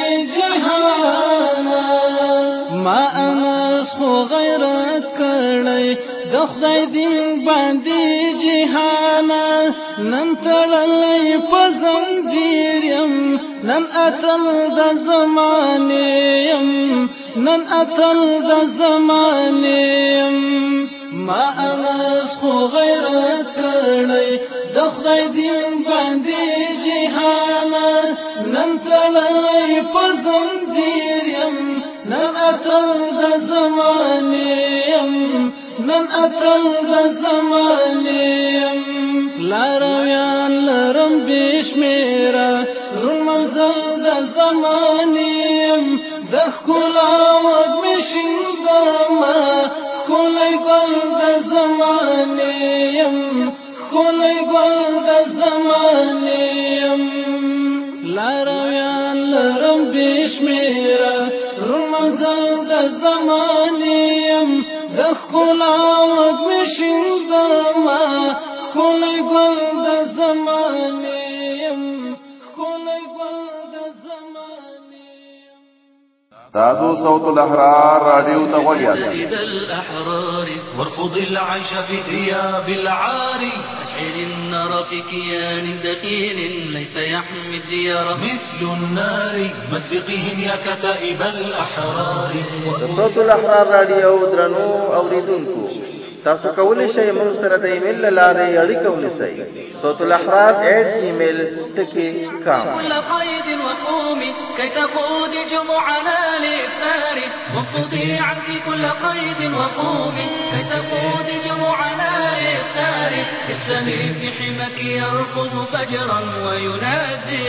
جهانه ما انس خو غیرت کړی د خدای دین باندې جهانا نن تړلې په زنجیر یم نن اتل د زمانې یم نن اتل د زمانې یم ما انس خو غیرت کړی د خدای دین باندې جهانا نن تړلې په زنجیر یم نن اتل د زمانې یم نن اتل د زمانې یم لارویان لرم بشمیره زړه منزل د زمانې یم د ښکلا وږمې شیندمه ښکلی ګل د زمانې یم ښکلی ګل د زمانې یم لارویان لرم بشمیره زړه منزل د زمانې یم د ښکلا وږمې شیندمه ښکلی ګل د زمانې یم ښکلی ګل د زمانې یم تاسو صوت الاحرار رادیو ته وګورئ سيد الأحرار وارفض العيش في ثياب العار أشعل النار في كيان دخيل ليس يحمي الديار مثل النار مزقهم يا كتائب الأحرار صوت الاحرار رادیو درنو اوریدونکو تاسو کولی شئ موږ سره د ایمیل له لارې اړیکه ونیسئ صوت الاحرار ایٹ جیمیل ټکي کام كل قيد وقوم كي تقود جموعنا للثار وصدي عنك كل قيد وقوم كي تقود جموعنا للثار السمير في حمك يركض فجرا وينادي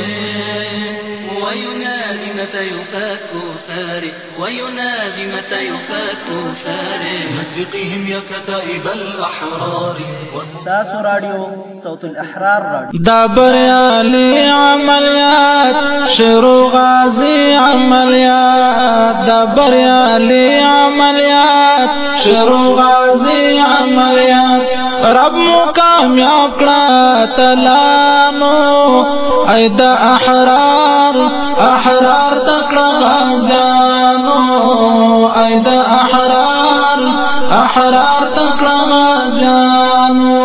وينادي متى يفك ساري وينادي متى يفك ساري مزقهم يا كتائب الأحرار تاسو رادیو صوت الاحرار رادیو دا بریالی عملیات شروع غازی عملیات دا بریالی عملیات شروع غازی عملیات رب مو کامیاب کړه تلانو ای دا احرار احرار تکړه غازیانو ای دا احرار احرار تکړه غازیانو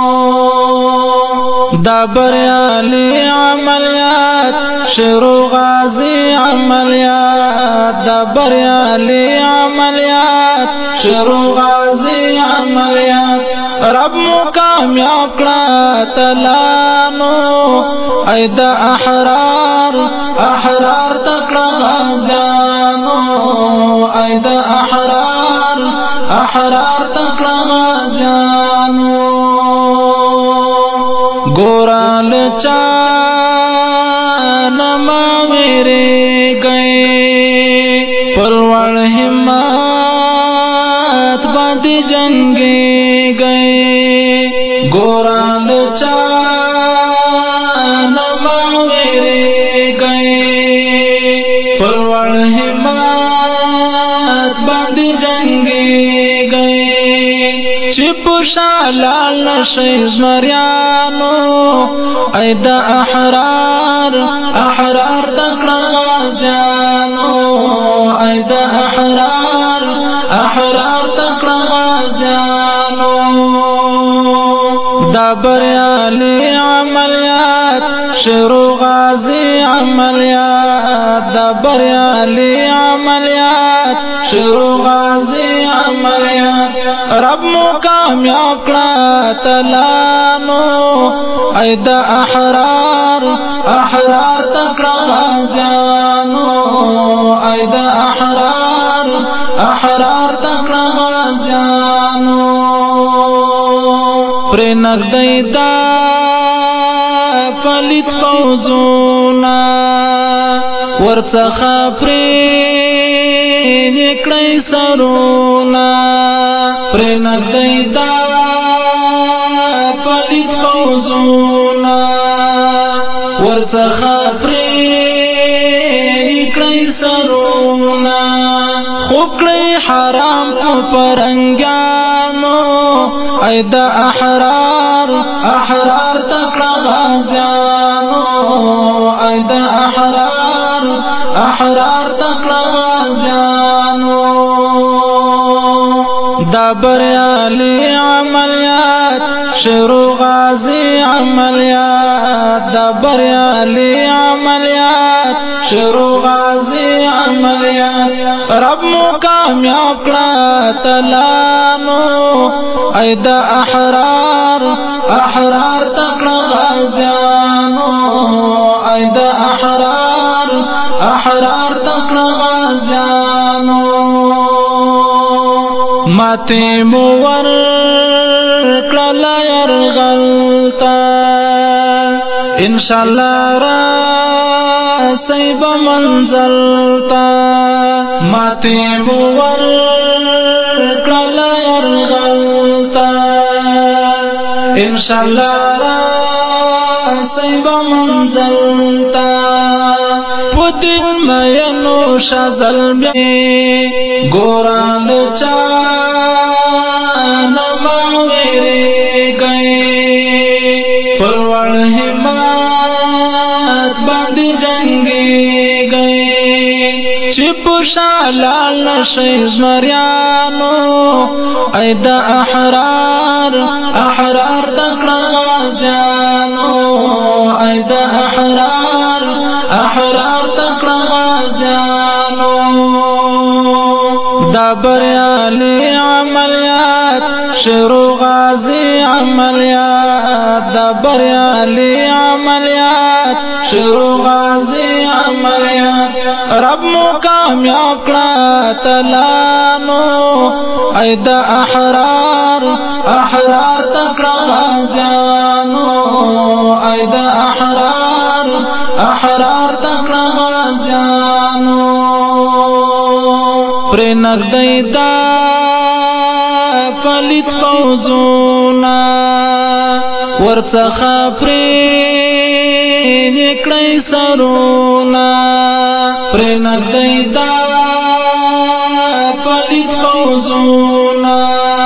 دا بریالی عملیات شروع غازی عملیات دا بریالی عملیات شروع غازی عملیات رب مو کامیاب کړه تلانو ای دا احرار احرار تکړه غازیانو ای دا احرار احرار تکړه غازیانو ګورال چا نما میرے گئے پرور همت باندې جنگي گئے ګورال چا نما میرے گئے پرور همت باندې جنگي گئے چپ شالال نشي زمریانو ای دا احرار احرار تکړه غازیانو ای دا احرار احرار تکړه غازیانو دا بریالی عملیات شروع غازی عملیات دا بریالی عملیات شروع غازی عملیات رب مو کامیاب کړه تلانو ای دا احرار احرار تکړه غازیانو ای دا احرار احرار تکړه غازیانو پر نغدی دا پلیت فوزونا ورڅخه پر نکړی سرونا پر نغدی دا پلیت فوزونا ورڅخه پر نکړی سرونا خوکړی حرام او پرنګانو ای دا احرار احرار تکړه غازیانو ای دا احرار احرار تکړه غازیانو دا دا بریالی عملیات شروع غازی عملیات دا بریالی عملیات شروع غازی عملیات رب مو کامیاب کړه تلانو ای دا احرار احرار تکړه غازیانو ای دا احرار احرار تکړه غازیانو ماتی مو ور کړه يرغلتا انشاءالله را سیب منزل تا ماتی مو ور کړه يرغلتا انشاءالله را سیب منزل تا پدین مینو شازل بی گوران چا نماویری گئی پرور حمات باندی جنگی گئی چپ شالال نشیز مریانو اید احرار احرار تکڑا غازیانو اید احرار احرار تکڑا غازیانو دا بریالی عملیات شروع غازی عملیات دا بریالی عملیات شروع غازی عملیات رب مو کامیاب کړه تلانو ای دا احرار احرار تکړه غازیانو ای دا احرار احرار تکړه غازیانو پر نغدی دا پلیت فوزونا ورڅخه پرې نکړی سرونا پر نغدی دا پلیت فوزونا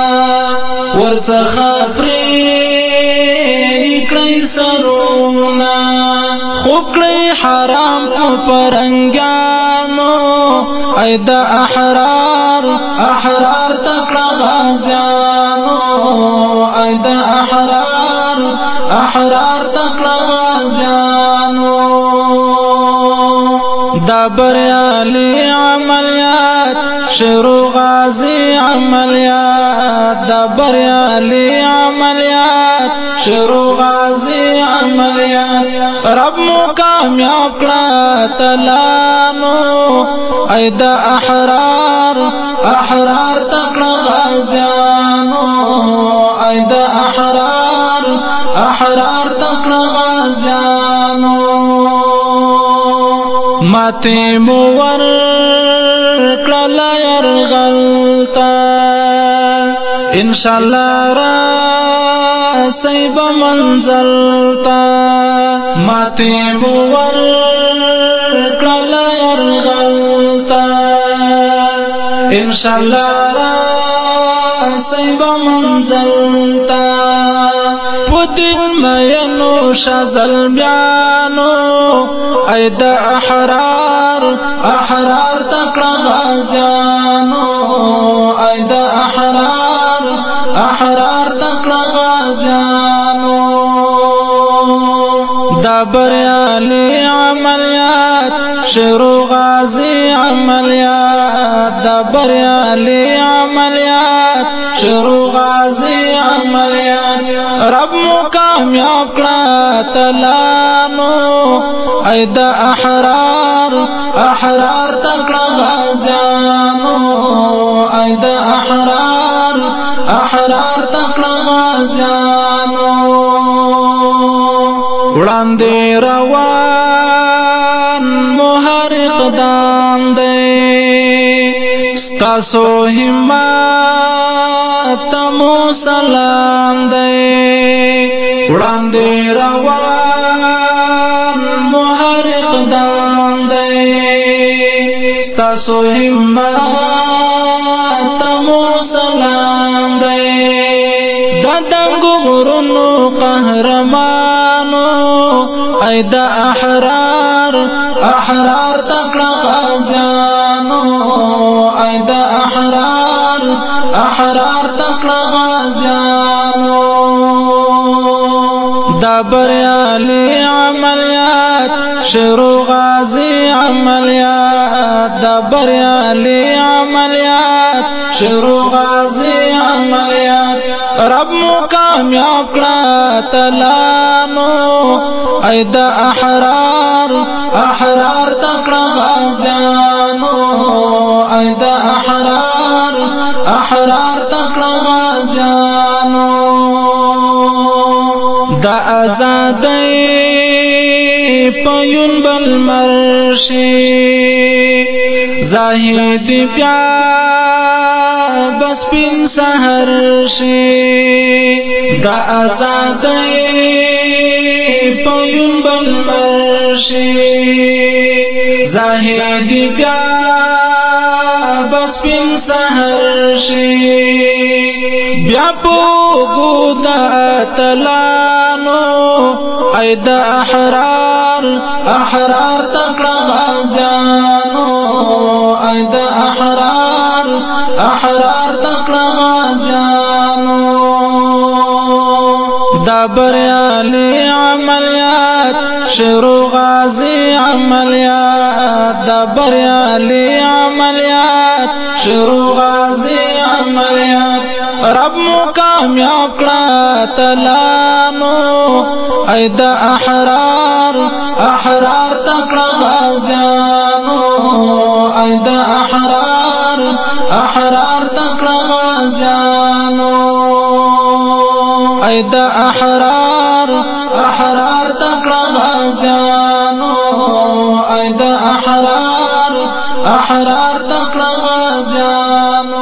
ورڅخه پرې نکړی سرونا خوکړی حرام او پرنګانو ای دا احرار احرار تکړه غازیانو ای دا احرار احرار تکړه غازیانو دا بریالی عملیات شروع غازی عملیات دا بریالی عملیات شروع غازی عملیات رب مو کامیاب کړه تلانو ای دا احرار احرار تکړه غازیانو ای دا احرار احرار تکړه غازیانو ماتی مو ور کړه يرغلتا انشاءالله را سیب منزل تا ماتی مو ور کړه يرغلتا انشاءالله را سیب منزل تا پدین مینو شازل بیانو ای دا احرار احرار تکړه غازیانو ای دا احرار احرار تکړه غازیانو دا بریالی عملیات شروع غازی عملیات دا بریالی عملیات شروع غازی عملیات رب مو کامیاب کړه تلانو ای دا احرار احرار تکړه غازیانو ای دا احرار احرار تکړه غازیانو وړاندې روان مهر قدام دی ستاسو همت تمو سلام دی وړاندې روان مهر قدام دی ستاسو همت تمو سلام دی ددنګو غرونو قهرمانو ای دا احرار احرار تکړه غازیانو ای دا احرار احرار تکړه غازیانو دا بریالي عملیات شروع غازی عملیات دا بریالي عملیات شروع غازی عملیات رب مو کامیاب کړه تلانو ای د احرار احرار تکړه غازیانو ای د احرار احرار تکړه غازیانو د آزادۍ پيون بل مرشي زاهد بیا بس پین سحر شي د آزادۍ پيون بل مرشي زاهد بیا بس پین سحر شي بیا پوگو دا تلانو ای دا احرار احرار تکړه غازیانو ای دا احرار احرار تکړه غازیانو دا بریالي عملیات شروع غازی عملیات دا بریالي عملیات شروع غازی عملیات رب مو کامیاب کړه تلانو ای د احرار احرار تکړه غازیانو ای د احرار احرار تکړه غازیانو ای د احرار احرار تکړه غازیانو ای د احرار احرار تکړه غازیانو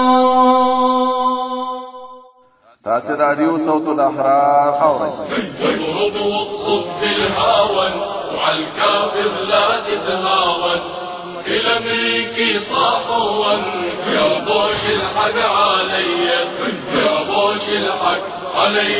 تاسو رادیو صوت الاحرار اورئ واضرب واقصد بالهاون وعلى الكافر لا تتهاون الامريكي صاحوا يا بوش الحق علي يا بوش الحق علي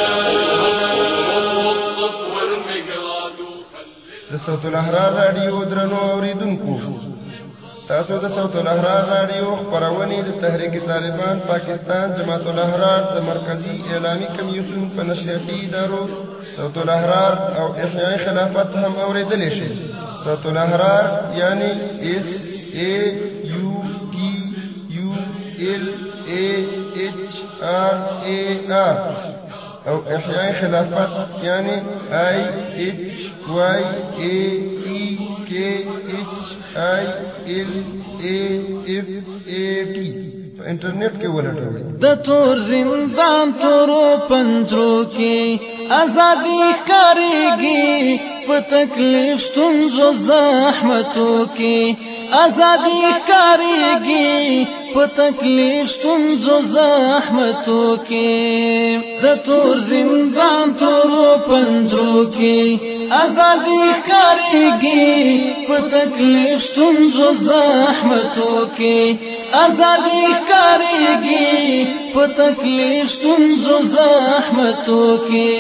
واقصد وارمي قرادو د صوت الاحرار رادیو درنو اوریدونکو تاسو د صوت الاحرار رادیو خبرونه د تحریک طالبان پاکستان جماعت الاحرار د مرکزی اعلامي کمیسیون په نشریاتي ادارو صوت الاحرار او احیاء خلافت هم اوریدلی شي. صوت الاحرار یعنی اس ا یو ٹی یو ال ا اچ ار ا ار او احیاء خلافت یعنی آئی اچ وائی اے ای کے اچ آئی ایل اے ایف اے ٹی انٹرنیٹ کے ولټوي د تور زندان تورو پنجرو کې ازادي کاریږي په تکلیف ستونزو زحمتو کې ازادي کاریږي په تکلیف ستونزو زحمتو کې د تور زندان تورو پنجرو کې ازادي کاریږي په تکلیف ستونزو زحمتو کې ازادي کاریږي په تکلیف ستونزو زحمتو کې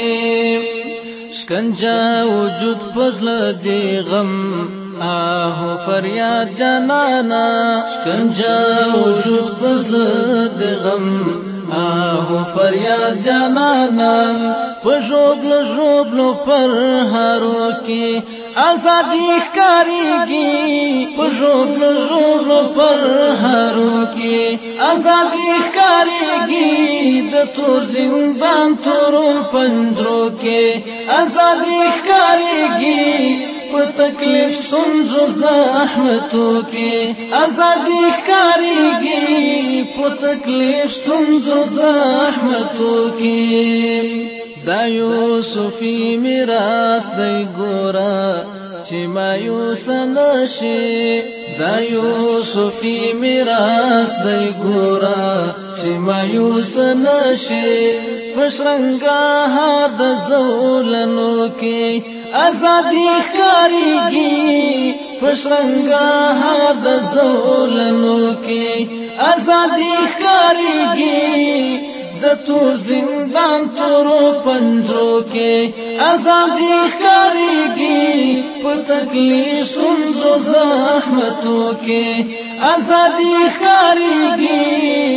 شکنجه وجود فضل دی غم آهو فریاد جانانا شکنجه وجود فضل دی غم آهو فریاد جانانا پژوبلو ژوبلو پر هارو کې ازادي کاریږي پژوبلو ژوبلو پر هارو کې ازادي کاریږي د تور زندان تورو پنجرو کې ازادي کاریږي په تکلیف ستونزو زحمتو کې ازادي کاریږي په تکلیف ستونزو زحمتو کې دا یوسفی میراث دی ګورا چې مایوس نشي دا یوسفی میراث دی ګورا چې مایوس نشي پښرنګا د زولنو کې ازادي کاریږي پښرنګا د زولنو کې ازادي کاریږي د تور زندان تورو پنجرو کې ازادي کاریږي په تکلیف ستونزو زحمتو کې ازادي کاریږي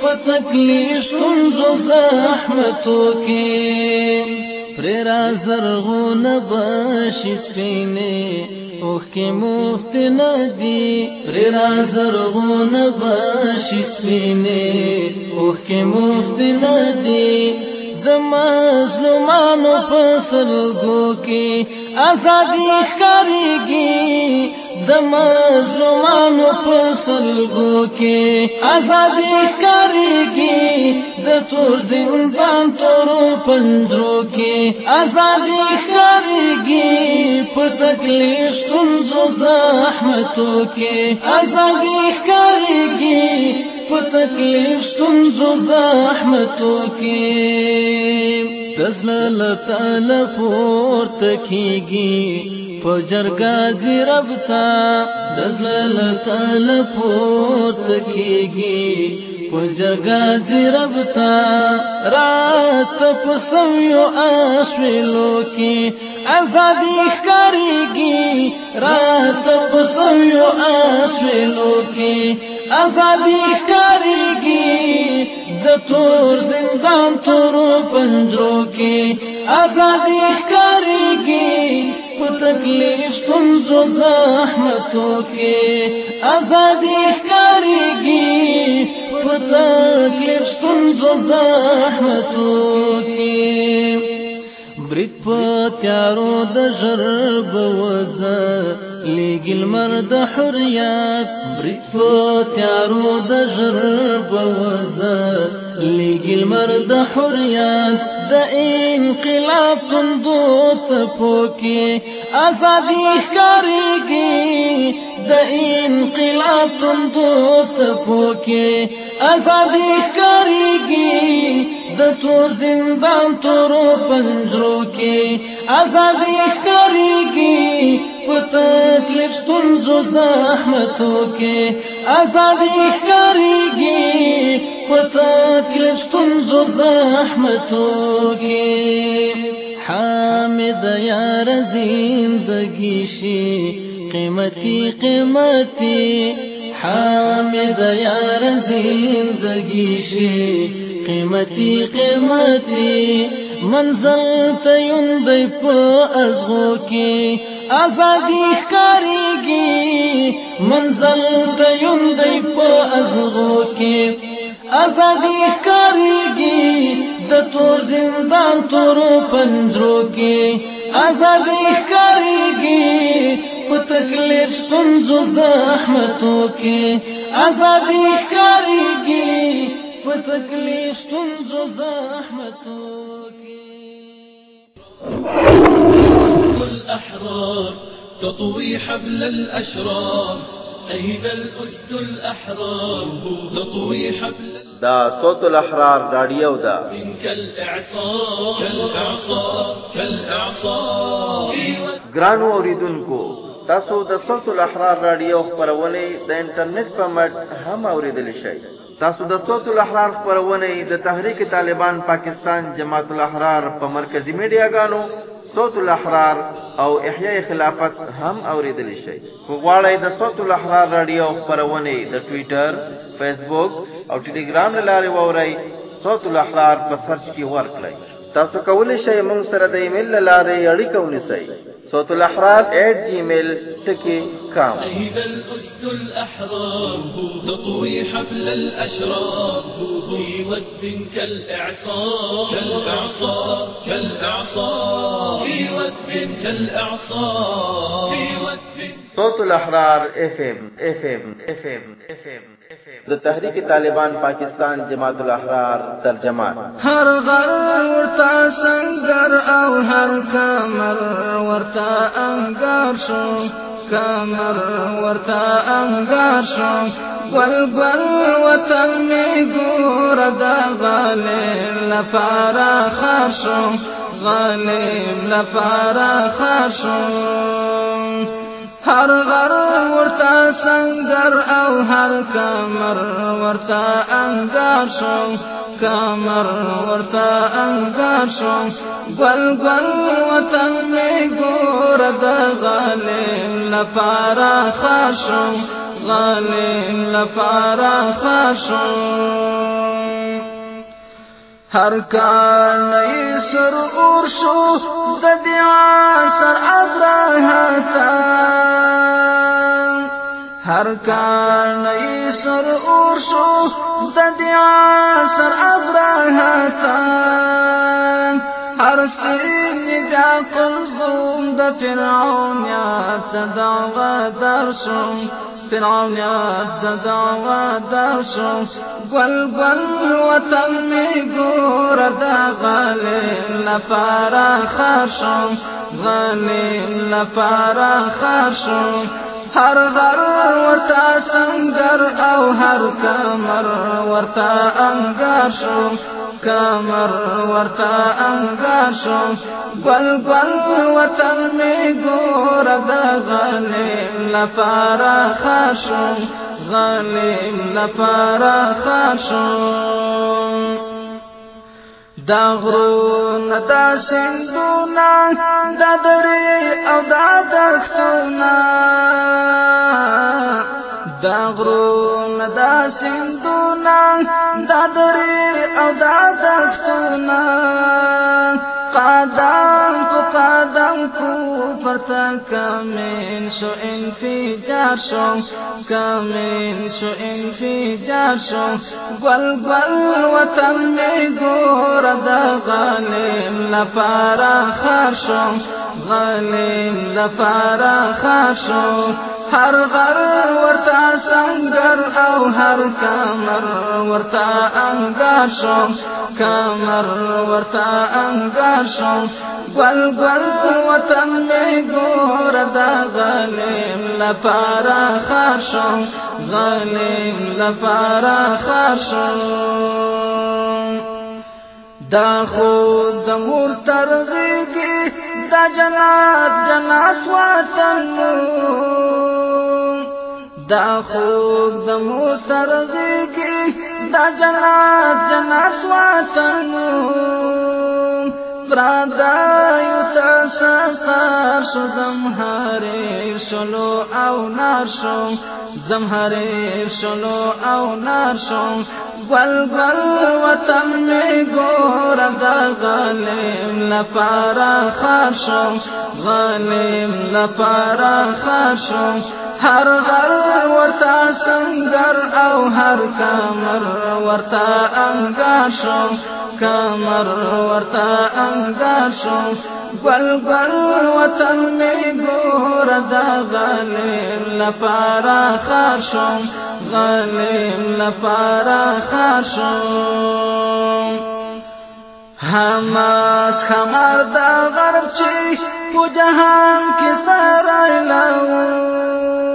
په تکلیف ستونزو زحمتو کې پر را زرغونه بشي سپینې اوښکې مفتې نه دي پر را زرغونه بشي سپینې اوښکې مفتې نه دي د مظلومانو په سلګو کې ازادي ښکارېږي د مظلومانو په سلګو کې ازادي ښکارېږي د تور زندان تورو پنجرو کې ازادي ښکارېږي په تکلیف ستونزو زحمتو کې ازادي ښکارېږي په تکلیف ستونزو زحمتو کې د زړه له تله پورته کېږي په جرګه ځي رب ته د زړه له تله پورته کېږي په جرګه ځي رب ته راته په سویو اسویلو کې ازادي ښکارېږي راته په سویو اسویلو کې ازادي ښکارېږي د تور زندان تورو پنجرو کې ازادي ښکارېږي په تکلیف ستونزو زحمتو کې ازادي ښکارېږي په تکلیف ستونزو زحمتو کې برید په تیارو د ژر به وځه لیږي لمر د حریت برید په تیارو د ژر به وځه لیږي لمر د حریت د انقلاب توندو څپو کې ازادي ښکارېږي د انقلاب توندو څپو کې ازادي ښکارېږي د تور زندان تورو پنجرو کې ازادي ښکارېږي په تکلیف ستونزو زحمتو کې ازادي ښکارېږي په تکلیف ستونزو زحمتو کې حامد یار زندگی شي قیمتي قیمتي حامد یار زندگی شي قیمتي قیمتي منزل ته یوندې په ازغو کې ازادي ښکارېږي منزل ته یوندې په ازغو کې ازادي ښکارېږي د تور زندان تورو پنجرو کې ازادي ښکارېږي په تکلیف ستونزو زحمتو کې ازادي ښکارېږي په تکلیف ستونزو زحمتو الأحرار تطوي حبل الأشرار أين الأسد الأحرار تطوي حبل دا صوت الأحرار راديو دا كالإعصار كالإعصار كالإعصار ګرانو اوریدونکو تاسو د صوت الأحرار رادیو خبرونه د انټرنیټ په مټ هم اوریدلی شئ تاسو د صوت الأحرار خبرونه د تحریک طالبان پاکستان جماعت الاحرار په مرکزی میډیاګانو صوت الاحرار او احیاء خلافت هم اوریدلی شئ خو غواړئ د صوت الاحرار رادیو خبرونه د ټوئیټر فیسبوک او ټلګرام لارې واورئ صوت الاحرار په سرچ کې ورکړئ تاسو کولی شئ موږ سره د ایمیل لارې اړیکه ونیسئ صوت الاحرار at gmail dot com أين الأسد الأحرار تطوي حبل الأشرار في وثب كالإعصار كالإعصار كالإعصار في وثب كالإعصار في وثب صوت الاحرار اف ام اف ام اف ام اف ام د تحریک طالبان پاکستان جماعت الاحرار ترجمان هر غر ورتا سنگر او هر کمر ورتا انگار شو کمر ورتا انگار شو والبل وطن می گور دا غالب لپارا خرشو غالب لپارا خرشو هر غر ورتا سنگر او هر کمر ورتا انگار شو کمر ورتا انگار شو گل گل وطن می گور دا غالب لپارا خرشو غالب لپارا خرشو هر کار نئی سر اور شو د دعا سر ابراهتا هر کار نئی سر اور شو د دعا سر ابراهتا هر سین بیا قلزوم د فرعون یاد دعوا درشم فرعون یاد دعوا درشم گل گل وطن می گور دا غالب لپارا خرشم غالب لپارا خرشم هر غر ورتا سنگر او هر کمر ورتا انگار شم کمر ورتا انگار شم گل گل وطن می گور دا غالب لپارا خرشم غالب لپارا خرشم دا غرون دا سندونا دا دری او دا دختونا دا غرون دا سندونا دا دری او دا دختونا قدم کو قدم کو پتا کمین شو انفجار شو کمین شو انفجار شو گل گل وطن می گور دا غالب لپارا خار شو غالب لپارا خار شو هر غر ورتا سنگر او هر کمر ورتا انگار شو کمر ورتا انگار شو گل گل وطن می گور دا غالب لپارا خار شو غالب لپارا خار شو دا خود مور ترغیگی دا جنات جنات وطن دا خود مور ترغیگی دا جنات جنات وطن برادایو تسخر شو زمهریر شلو او نار شو زمهریر شلو او نار شو گل گل وطن می گور دا غالب لپارا خار شو غالب لپارا خار شو هر غر ورتا سنگر او هر کمر ورتا انگار شو کمر ورتا انگار شو گل گل وطن می گور دا غالب لپارا خار شو غالب لپارا خار شو حماس خمر دا غرب چی کو جہان کی سرائی لاؤ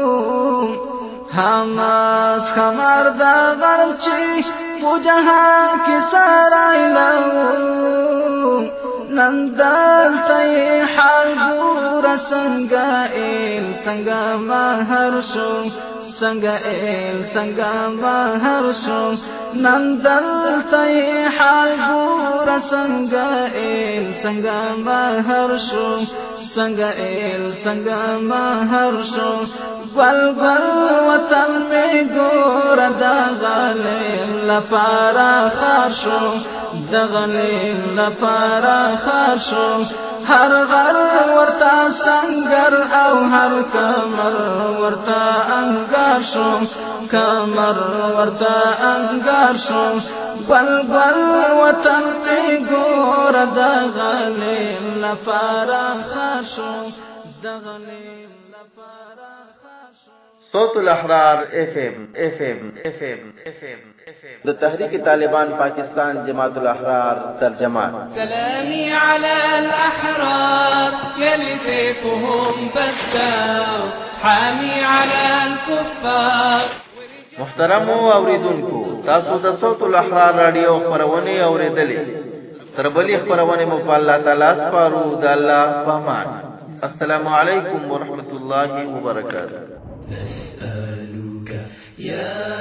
حماس خمر دا غرب چی کو جہان کی سرائی لاؤ نندل تی حال گورا سنگا ایل سنگا مہر شو سنگا ایل سنگا مہر شو نندل تی حال گورا سنگا ایل سنگا مہر شو سنگا ایل سنگا مہر شو گل گل وطن می گور دا غالب لپارا خار شو دا غالب لپارا خار شو هر غر ورتا سنگر او هر کمر ورتا انگار شو کمر ورتا انگار شو گل گل وطن می گور دا غالب لپارا خار شو دا غالب لپارا خار شو صوت الاحرار ایف ایم ایف ایم ایف ایم ایف ایم د تحریک طالبان پاکستان جماعت الاحرار ترجمہ سلامي على الأحرار يلي سيفهم بساو حامي على الكفار. محترم اوریدونکو، تاسو د صوت الاحرار رادیو خبرونه اوریدلې. تر بلې خبرونه مو په الله تعالی سپارو. د الله پامان. السلام علیکم ورحمۃ اللہ وبرکاتہ. نسألك يا